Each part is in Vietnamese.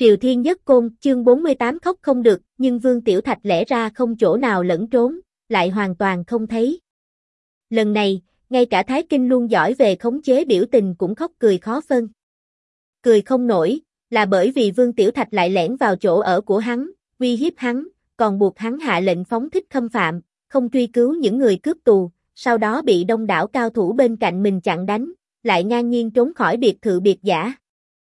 Triều Thiên Nhất Côn, chương 48 khóc không được, nhưng Vương Tiểu Thạch lẽ ra không chỗ nào lẫn trốn, lại hoàn toàn không thấy. Lần này, ngay cả Thái Kinh luôn giỏi về khống chế biểu tình cũng khóc cười khó phân. Cười không nổi, là bởi vì Vương Tiểu Thạch lại lẻn vào chỗ ở của hắn, uy hiếp hắn, còn buộc hắn hạ lệnh phóng thích khâm phạm, không truy cứu những người cướp tù, sau đó bị đông đảo cao thủ bên cạnh mình chặn đánh, lại ngang nhiên trốn khỏi biệt thự biệt giả.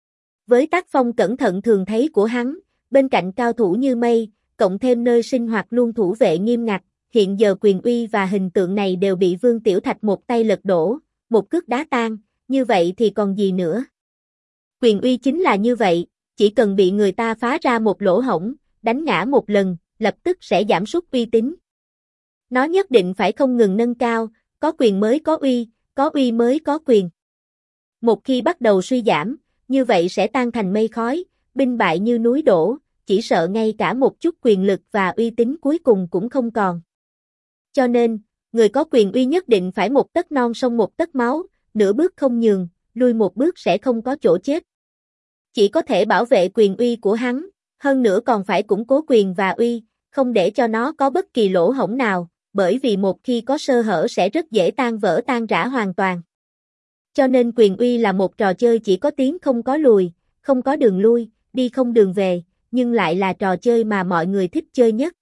Với tác phong cẩn thận thường thấy của hắn, bên cạnh cao thủ như mây, cộng thêm nơi sinh hoạt luôn thủ vệ nghiêm ngặt, hiện giờ quyền uy và hình tượng này đều bị Vương Tiểu Thạch một tay lật đổ, một cước đá tan, như vậy thì còn gì nữa. Quyền uy chính là như vậy, chỉ cần bị người ta phá ra một lỗ hổng, đánh ngã một lần, lập tức sẽ giảm sút uy tín. Nó nhất định phải không ngừng nâng cao, có quyền mới có uy mới có quyền. Một khi bắt đầu suy giảm, như vậy sẽ tan thành mây khói, binh bại như núi đổ, chỉ sợ ngay cả một chút quyền lực và uy tín cuối cùng cũng không còn. Cho nên, người có quyền uy nhất định phải một tấc non sông một tấc máu, nửa bước không nhường, lui một bước sẽ không có chỗ chết. Chỉ có thể bảo vệ quyền uy của hắn, hơn nữa còn phải củng cố quyền và uy, không để cho nó có bất kỳ lỗ hổng nào, bởi vì một khi có sơ hở sẽ rất dễ tan vỡ tan rã hoàn toàn. Cho nên quyền uy là một trò chơi chỉ có tiến không có lùi, không có đường lui, đi không đường về, nhưng lại là trò chơi mà mọi người thích chơi nhất.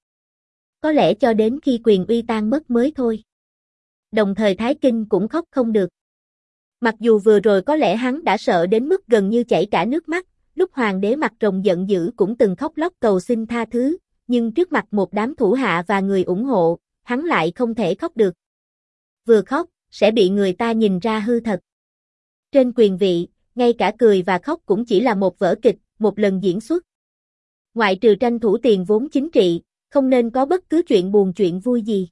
Có lẽ cho đến khi quyền uy tan mất mới thôi. Đồng thời Thái Kinh cũng khóc không được. Mặc dù vừa rồi có lẽ hắn đã sợ đến mức gần như chảy cả nước mắt, lúc hoàng đế mặt rồng giận dữ cũng từng khóc lóc cầu xin tha thứ, nhưng trước mặt một đám thủ hạ và người ủng hộ, hắn lại không thể khóc được. Vừa khóc, sẽ bị người ta nhìn ra hư thật. Trên quyền vị, ngay cả cười và khóc cũng chỉ là một vở kịch, một lần diễn xuất. Ngoại trừ tranh thủ tiền vốn chính trị, không nên có bất cứ chuyện buồn chuyện vui gì.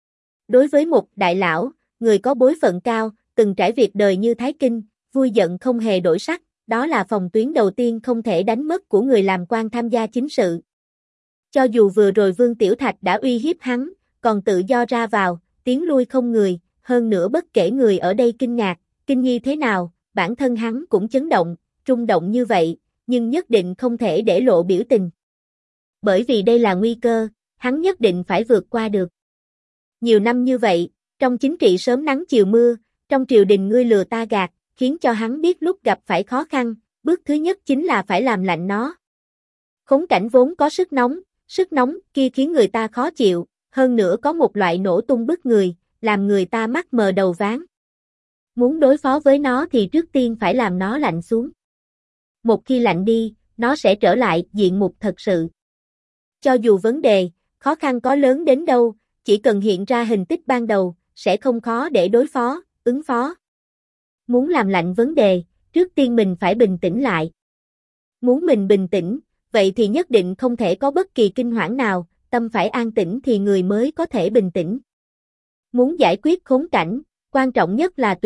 Đối với một đại lão, người có bối phận cao, từng trải việc đời như Thái Kinh, vui giận không hề đổi sắc, đó là phòng tuyến đầu tiên không thể đánh mất của người làm quan tham gia chính sự. Cho dù vừa rồi Vương Tiểu Thạch đã uy hiếp hắn, còn tự do ra vào, tiến lui không người, hơn nữa bất kể người ở đây kinh ngạc, kinh nghi thế nào, bản thân hắn cũng chấn động, rung động như vậy, nhưng nhất định không thể để lộ biểu tình. Bởi vì đây là nguy cơ, hắn nhất định phải vượt qua được. Nhiều năm như vậy, trong chính trị sớm nắng chiều mưa, trong triều đình ngươi lừa ta gạt, khiến cho hắn biết lúc gặp phải khó khăn, bước thứ nhất chính là phải làm lạnh nó. Khốn cảnh vốn có sức nóng kia khiến người ta khó chịu, hơn nữa có một loại nổ tung bức người, làm người ta mắt mờ đầu váng. Muốn đối phó với nó thì trước tiên phải làm nó lạnh xuống. Một khi lạnh đi, nó sẽ trở lại diện mục thật sự. Cho dù vấn đề, khó khăn có lớn đến đâu, chỉ cần hiện ra hình tích ban đầu, sẽ không khó để đối phó, ứng phó. Muốn làm lạnh vấn đề, trước tiên mình phải bình tĩnh lại. Muốn mình bình tĩnh, vậy thì nhất định không thể có bất kỳ kinh hoảng nào, tâm phải an tĩnh thì người mới có thể bình tĩnh. Muốn giải quyết khốn cảnh, quan trọng nhất là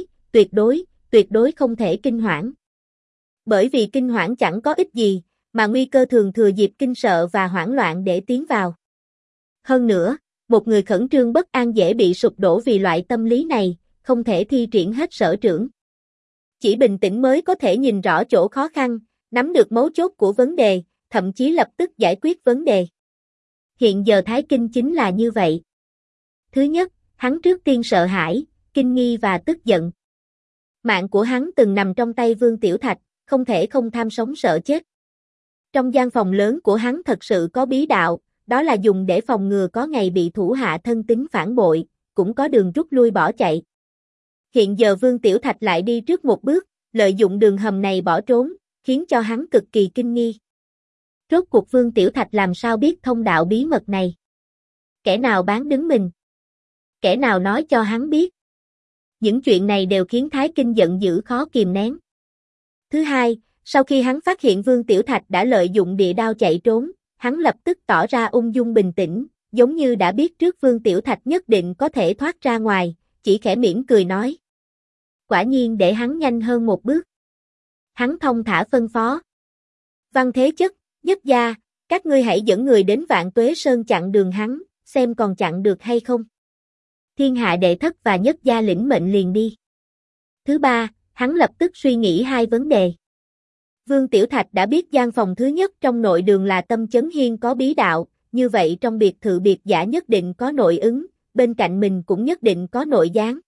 tuyệt đối không thể kinh hoảng. Bởi vì kinh hoảng chẳng có ích gì, mà nguy cơ thường thừa dịp kinh sợ và hoảng loạn để tiến vào. Hơn nữa, một người khẩn trương bất an dễ bị sụp đổ vì loại tâm lý này, không thể thi triển hết sở trường. Chỉ bình tĩnh mới có thể nhìn rõ chỗ khó khăn, nắm được mấu chốt của vấn đề, thậm chí lập tức giải quyết vấn đề. Hiện giờ Thái Kinh chính là như vậy. Thứ nhất, hắn trước tiên sợ hãi, kinh nghi và tức giận. Mạng của hắn từng nằm trong tay Vương Tiểu Thạch, không thể không tham sống sợ chết. Trong gian phòng lớn của hắn thật sự có bí đạo, đó là dùng để phòng ngừa có ngày bị thủ hạ thân tín phản bội, cũng có đường rút lui bỏ chạy. Hiện giờ Vương Tiểu Thạch lại đi trước một bước, lợi dụng đường hầm này bỏ trốn, khiến cho hắn cực kỳ kinh nghi. Rốt cuộc Vương Tiểu Thạch làm sao biết thông đạo bí mật này? Kẻ nào bán đứng mình? Kẻ nào nói cho hắn biết? Những chuyện này đều khiến Thái Kinh giận dữ khó kìm nén. Thứ hai, sau khi hắn phát hiện Vương Tiểu Thạch đã lợi dụng địa đao chạy trốn, hắn lập tức tỏ ra ung dung bình tĩnh, giống như đã biết trước Vương Tiểu Thạch nhất định có thể thoát ra ngoài, chỉ khẽ mỉm cười nói. Quả nhiên để hắn nhanh hơn một bước. Hắn thông thả phân phó. Văn Thế Chất, Nhất Gia, các ngươi hãy dẫn người đến Vạn Tuế Sơn chặn đường hắn, xem còn chặn được hay không. Thiên hạ đệ thất và Nhất Gia lĩnh mệnh liền đi. Thứ ba, hắn lập tức suy nghĩ hai vấn đề. Vương Tiểu Thạch đã biết gian phòng thứ nhất trong nội đường là Tâm Chấn Hiên có bí đạo, như vậy trong biệt thự biệt giả nhất định có nội ứng, bên cạnh mình cũng nhất định có nội gián.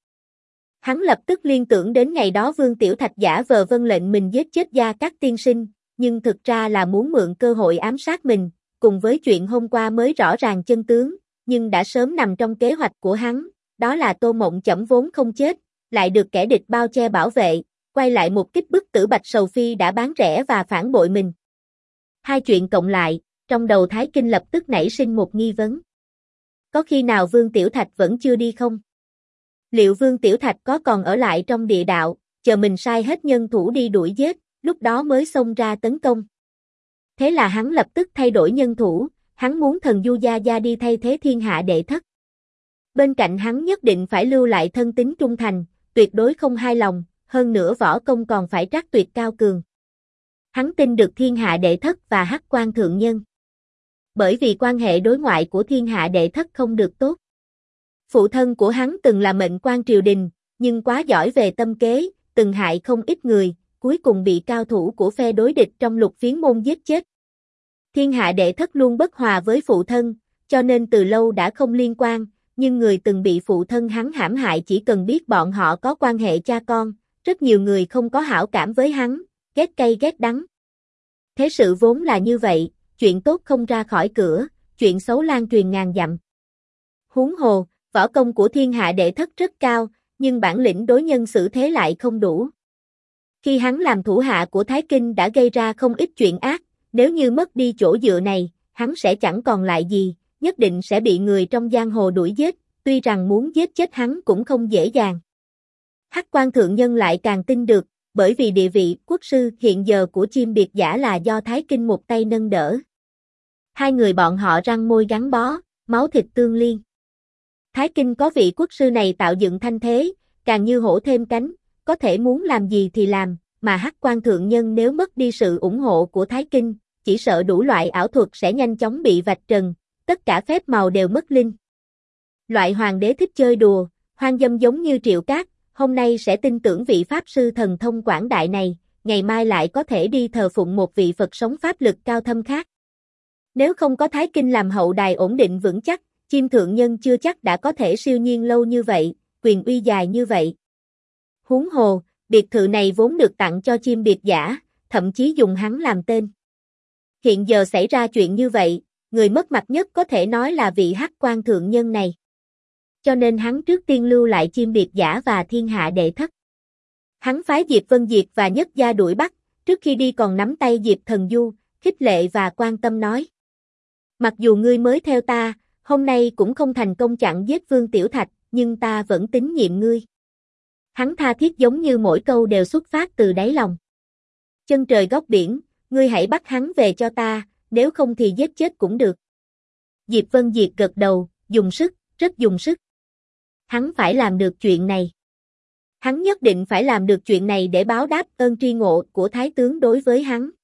Hắn lập tức liên tưởng đến ngày đó Vương Tiểu Thạch giả vờ vâng lệnh mình giết chết Gia Cát tiên sinh, nhưng thực ra là muốn mượn cơ hội ám sát mình, cùng với chuyện hôm qua mới rõ ràng chân tướng, nhưng đã sớm nằm trong kế hoạch của hắn, đó là Tô Mộng Chẩm vốn không chết, lại được kẻ địch bao che bảo vệ, quay lại một kích bức tử Bạch Sầu Phi đã bán rẻ và phản bội mình. Hai chuyện cộng lại, trong đầu Thái Kinh lập tức nảy sinh một nghi vấn. Có khi nào Vương Tiểu Thạch vẫn chưa đi không? Liệu Vương Tiểu Thạch có còn ở lại trong địa đạo, chờ mình sai hết nhân thủ đi đuổi giết, lúc đó mới xông ra tấn công? Thế là hắn lập tức thay đổi nhân thủ, hắn muốn Thần Du Gia Gia đi thay thế Thiên Hạ Đệ Thất. Bên cạnh hắn nhất định phải lưu lại thân tín trung thành, tuyệt đối không hai lòng, hơn nữa võ công còn phải trắc tuyệt cao cường. Hắn tin được Thiên Hạ Đệ Thất và Hắc Quan Thượng Nhân. Bởi vì quan hệ đối ngoại của Thiên Hạ Đệ Thất không được tốt. Phụ thân của hắn từng là mệnh quan triều đình, nhưng quá giỏi về tâm kế, từng hại không ít người, cuối cùng bị cao thủ của phe đối địch trong Lục Phiến môn giết chết. Thiên Hạ Đệ Thất luôn bất hòa với phụ thân, cho nên từ lâu đã không liên quan, nhưng người từng bị phụ thân hắn hãm hại chỉ cần biết bọn họ có quan hệ cha con, rất nhiều người không có hảo cảm với hắn, ghét cay ghét đắng. Thế sự vốn là như vậy, chuyện tốt không ra khỏi cửa, chuyện xấu lan truyền ngàn dặm. Huống hồ, võ công của Thiên Hạ Đệ Thất rất cao, nhưng bản lĩnh đối nhân xử thế lại không đủ. Khi hắn làm thủ hạ của Thái Kinh đã gây ra không ít chuyện ác, nếu như mất đi chỗ dựa này, hắn sẽ chẳng còn lại gì, nhất định sẽ bị người trong giang hồ đuổi giết, tuy rằng muốn giết chết hắn cũng không dễ dàng. Hắc Quan Thượng Nhân lại càng tin được, bởi vì địa vị quốc sư hiện giờ của Chim Biệt Giả là do Thái Kinh một tay nâng đỡ. Hai người bọn họ răng môi gắn bó, máu thịt tương liên. Thái Kinh có vị quốc sư này tạo dựng thanh thế, càng như hổ thêm cánh, có thể muốn làm gì thì làm, mà Hắc Quan Thượng Nhân nếu mất đi sự ủng hộ của Thái Kinh, chỉ sợ đủ loại ảo thuật sẽ nhanh chóng bị vạch trần, tất cả phép màu đều mất linh. Loại hoàng đế thích chơi đùa, hoang dâm giống như Triệu Cát, hôm nay sẽ tin tưởng vị Pháp sư thần thông quảng đại này, ngày mai lại có thể đi thờ phụng một vị Phật sống pháp lực cao thâm khác. Nếu không có Thái Kinh làm hậu đài ổn định vững chắc, Chim Thượng Nhân chưa chắc đã có thể siêu nhiên lâu như vậy, quyền uy dài như vậy. Huống hồ, biệt thự này vốn được tặng cho Chim Biệt Giả, thậm chí dùng hắn làm tên. Hiện giờ xảy ra chuyện như vậy, người mất mặt nhất có thể nói là vị Hắc Quan Thượng Nhân này. Cho nên hắn trước tiên lưu lại Chim Biệt Giả và Thiên Hạ Đệ Thất. Hắn phái Diệp Vân Diệt và Nhất Gia đuổi bắt, trước khi đi còn nắm tay Diệp Thần Du, khích lệ và quan tâm nói. Mặc dù ngươi mới theo ta, hôm nay cũng không thành công chặn giết Vương Tiểu Thạch, nhưng ta vẫn tín nhiệm ngươi. Hắn tha thiết giống như mỗi câu đều xuất phát từ đáy lòng. Chân trời góc biển, ngươi hãy bắt hắn về cho ta, nếu không thì giết chết cũng được. Diệp Vân Diệt gật đầu, dùng sức, rất dùng sức. Hắn phải làm được chuyện này. Hắn nhất định phải làm được chuyện này để báo đáp ơn tri ngộ của Thái tướng đối với hắn.